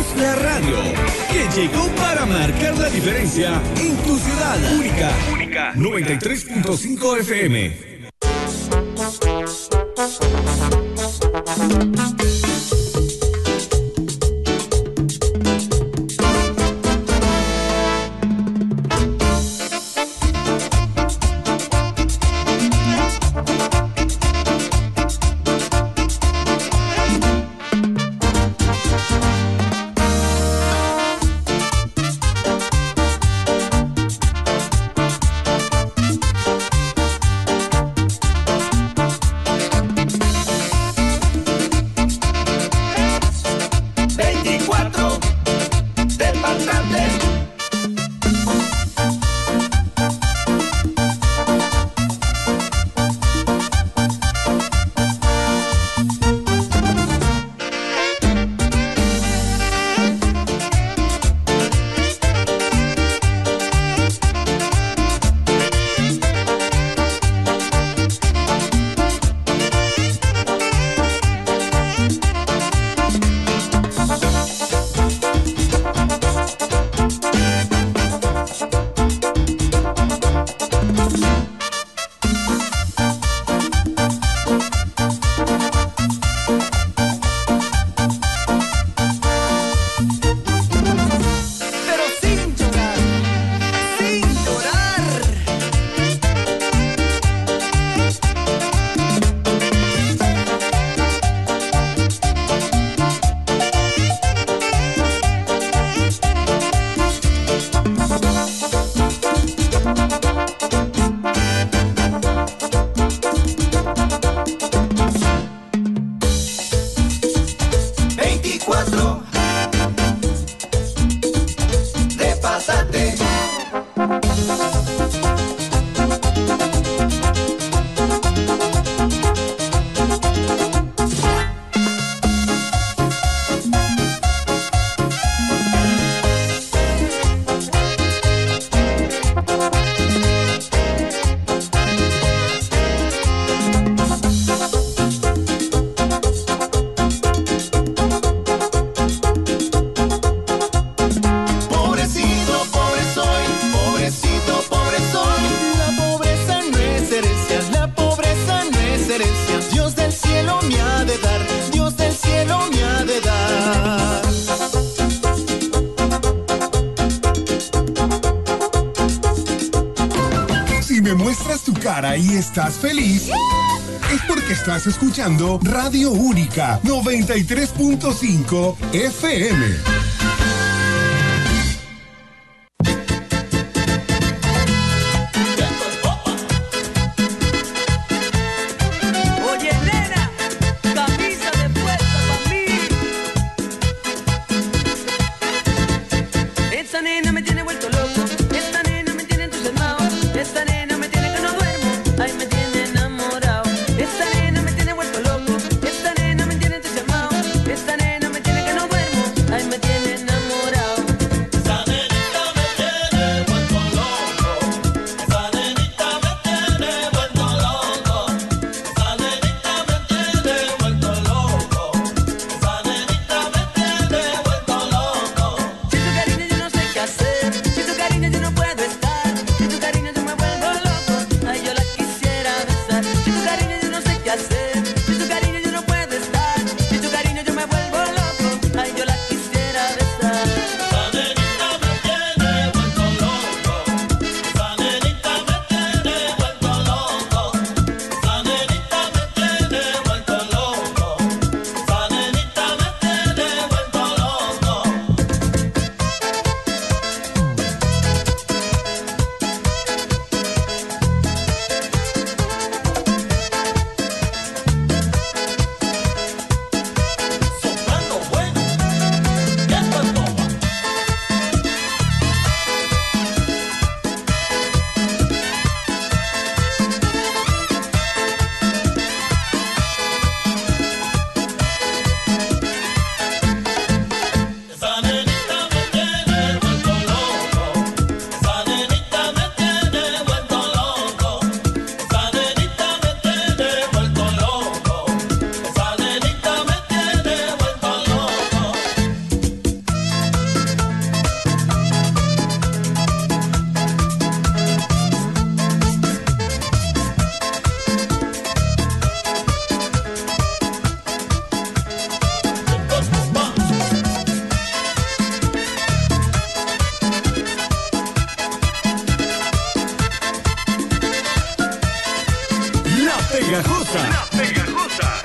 la radio, que llegó para marcar la diferencia en tu ciudad. Única 93.5 FM. Y estás feliz, es porque estás escuchando Radio Única 93.5 FM. Esta nena me tiene entusiasmado, esta nena me tiene que no duermo, ay me tiene enamorado. Pegajosa. La Pegajosa.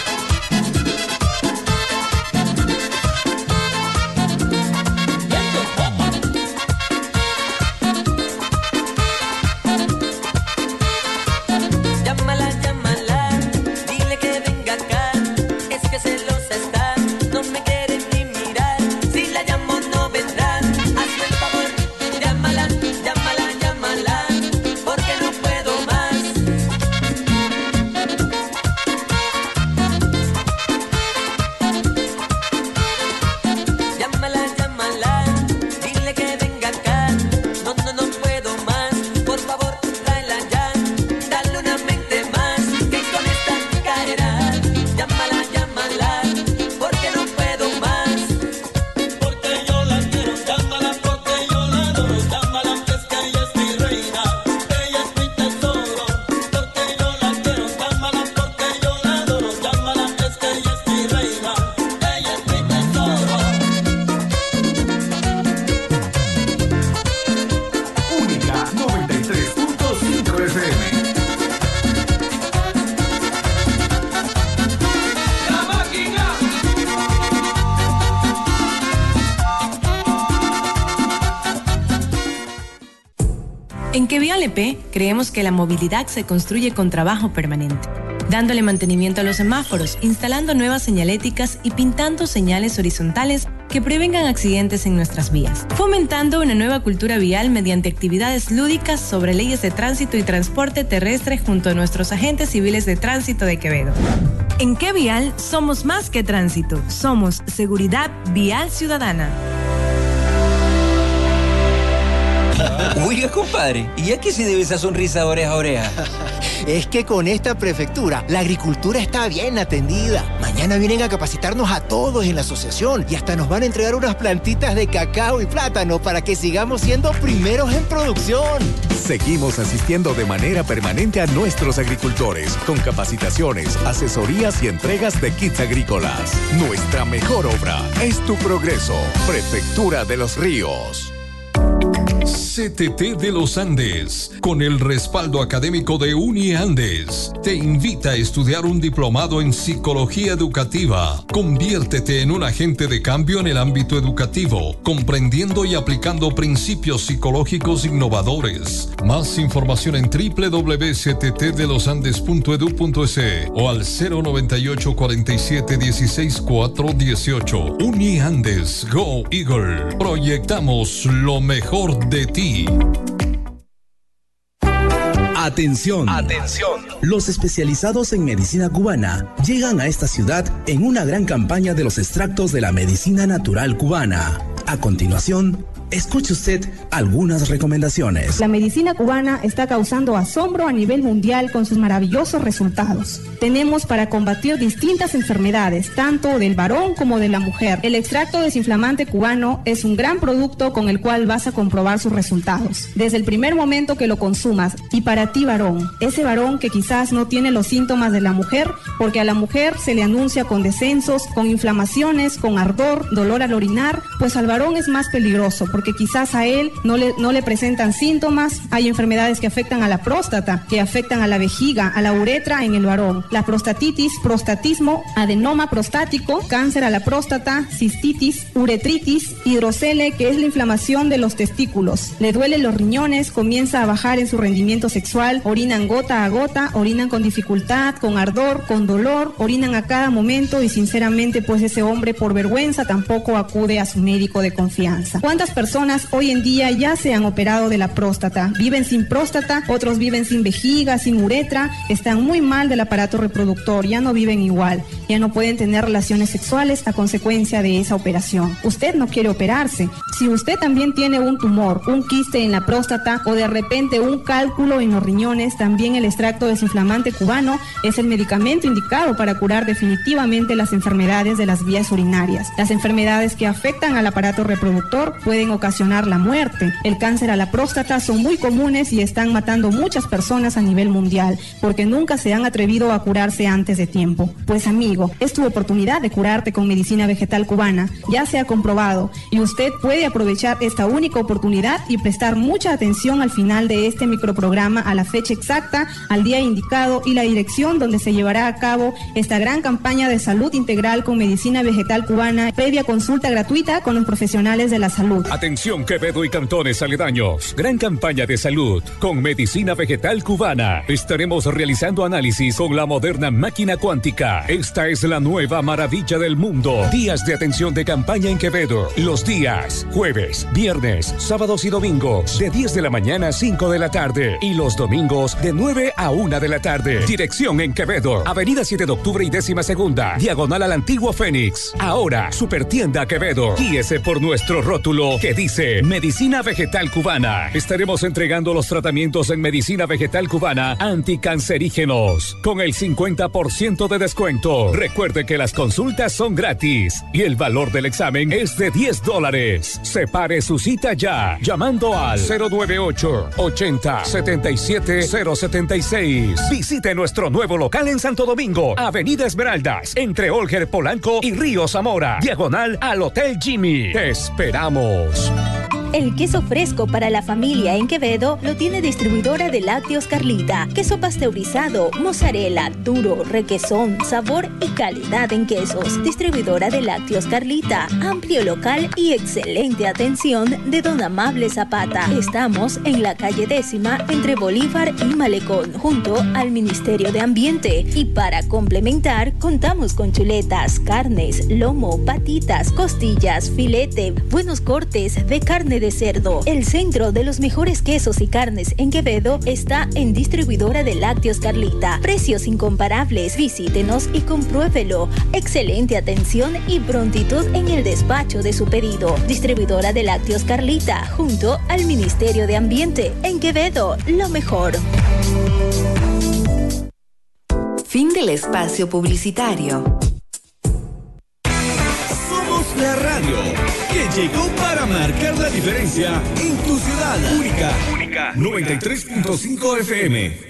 En Quevial EP creemos que la movilidad se construye con trabajo permanente, dándole mantenimiento a los semáforos, instalando nuevas señaléticas y pintando señales horizontales que prevengan accidentes en nuestras vías, fomentando una nueva cultura vial mediante actividades lúdicas sobre leyes de tránsito y transporte terrestre junto a nuestros agentes civiles de tránsito de Quevedo. En Quevial somos más que tránsito, somos seguridad vial ciudadana. Oiga, compadre, ¿y a qué se debe esa sonrisa de oreja a oreja? Es que con esta prefectura, la agricultura está bien atendida. Mañana vienen a capacitarnos a todos en la asociación y hasta nos van a entregar unas plantitas de cacao y plátano para que sigamos siendo primeros en producción. Seguimos asistiendo de manera permanente a nuestros agricultores con capacitaciones, asesorías y entregas de kits agrícolas. Nuestra mejor obra es tu progreso. Prefectura de los Ríos. CTT de los Andes, con el respaldo académico de UniAndes, te invita a estudiar un diplomado en psicología educativa. Conviértete en un agente de cambio en el ámbito educativo, comprendiendo y aplicando principios psicológicos innovadores. Más información en www.cttdelosandes.edu.es o al 098 47 16 418. UniAndes, Go Eagle. Proyectamos lo mejor de ti. Atención. Atención. Los especializados en medicina cubana llegan a esta ciudad en una gran campaña de los extractos de la medicina natural cubana. A continuación, escuche usted algunas recomendaciones. La medicina cubana está causando asombro a nivel mundial con sus maravillosos resultados. Tenemos para combatir distintas enfermedades, tanto del varón como de la mujer. El extracto desinflamante cubano es un gran producto con el cual vas a comprobar sus resultados. Desde el primer momento que lo consumas, y para ti varón, ese varón que quizás no tiene los síntomas de la mujer, porque a la mujer se le anuncia con descensos, con inflamaciones, con ardor, dolor al orinar, pues al varón es más peligroso, porque quizás a él no le presentan síntomas. Hay enfermedades que afectan a la próstata, que afectan a la vejiga, a la uretra en el varón. La prostatitis, prostatismo, adenoma prostático, cáncer a la próstata, cistitis, uretritis, hidrocele, que es la inflamación de los testículos. Le duelen los riñones, comienza a bajar en su rendimiento sexual, orinan gota a gota, orinan con dificultad, con ardor, con dolor, orinan a cada momento y sinceramente pues ese hombre por vergüenza tampoco acude a su médico de confianza. ¿Cuántas personas hoy en día ya se han operado de la próstata? Viven sin próstata, otros viven sin vejiga, sin uretra, están muy mal del aparato reproductor, ya no viven igual, ya no pueden tener relaciones sexuales a consecuencia de esa operación. Usted no quiere operarse. Si usted también tiene un tumor, un quiste en la próstata o de repente un cálculo en los riñones, también el extracto desinflamante cubano es el medicamento indicado para curar definitivamente las enfermedades de las vías urinarias. Las enfermedades que afectan al aparato reproductor pueden ocasionar la muerte. El cáncer a la próstata son muy comunes y están matando muchas personas a nivel mundial porque nunca se han atrevido a curarse antes de tiempo. Pues amigo, es tu oportunidad de curarte con medicina vegetal cubana. Ya se ha comprobado y usted puede aprovechar esta única oportunidad y prestar mucha atención al final de este microprograma a la fecha exacta, al día indicado y la dirección donde se llevará a cabo esta gran campaña de salud integral con medicina vegetal cubana, previa consulta gratuita con los profesionales de la salud. Atención Quevedo y cantones aledaños. Gran campaña de salud con medicina vegetal cubana. Estaremos realizando análisis con la moderna máquina cuántica. Esta es la nueva maravilla del mundo. Días de atención de campaña en Quevedo. Los días jueves, viernes, sábados y domingos de 10 de la mañana a 5 de la tarde y los domingos de 9 a 1 de la tarde. Dirección en Quevedo, Avenida 7 de Octubre y 12ª, diagonal al Antiguo Fénix. Ahora, Supertienda Quevedo. Guíese por nuestro rótulo que dice Medicina Vegetal Cubana. Estaremos entregando los tratamientos en Medicina Vegetal Cubana anticancerígenos con el 50% de descuento. Recuerde que las consultas son gratis y el valor del examen es de $10. Separe su cita ya, llamando al 098 80 77 076. Visite nuestro nuevo local en Santo Domingo, Avenida Esmeraldas, entre Olger Polanco y Río Zamora, diagonal al Hotel Jimmy. Te esperamos. El queso fresco para la familia en Quevedo lo tiene distribuidora de Lácteos Carlita. Queso pasteurizado, mozzarella, duro, requesón, sabor y calidad en quesos. Distribuidora de Lácteos Carlita. Amplio local y excelente atención de Don Amable Zapata. Estamos en la calle 10ª entre Bolívar y Malecón, junto al Ministerio de Ambiente. Y para complementar, contamos con chuletas, carnes, lomo, patitas, costillas, filete, buenos cortes de carne de cerdo. El centro de los mejores quesos y carnes en Quevedo está en distribuidora de Lácteos Carlita. Precios incomparables. Visítenos y compruébelo. Excelente atención y prontitud en el despacho de su pedido. Distribuidora de Lácteos Carlita, junto al Ministerio de Ambiente. En Quevedo, lo mejor. Fin del espacio publicitario. Somos la radio que llegó para marcar la diferencia en tu ciudad. Única 93.5 FM.